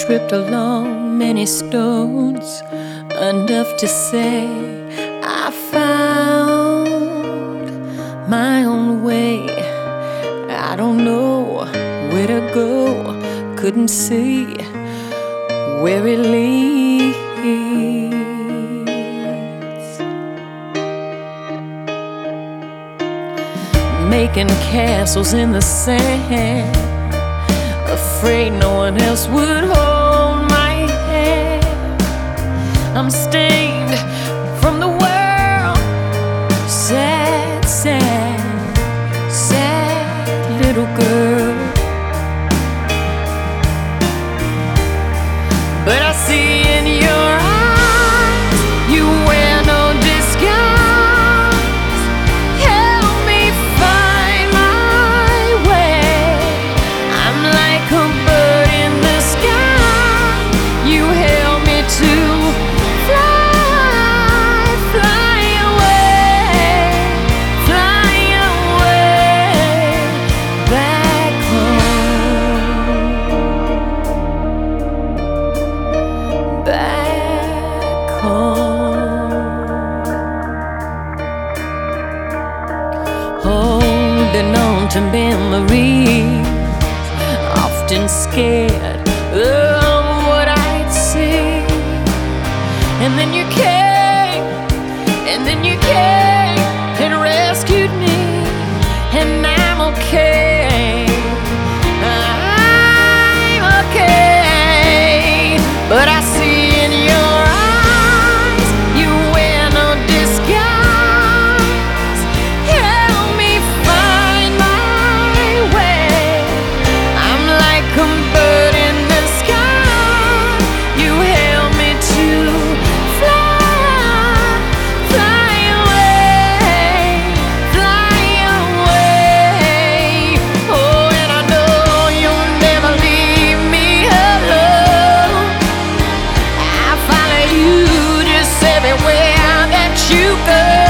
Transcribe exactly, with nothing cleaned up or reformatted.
tripped along many stones, enough to say I found my own way. I don't know where to go, couldn't see where it leads. Making castles in the sand, afraid no one else would hold my hand. I'm stained from the world, sad, sad, sad little girl. But I see in your eyes you wear no disguise. Help me find my way. I'm like a bird in the sky. You help me to fly, fly away, fly away back home, back home. Holding on to memories, often scared of what I'd see. And then you came, and then you came and rescued me, and I'm okay, I'm okay. But I see in your eyes you wear no disguise. Help me find my way. I'm like a bird in the sky. You help me to fly, fly away, fly away. Oh, and I know you'll never leave me alone. I follow you just everywhere that you go.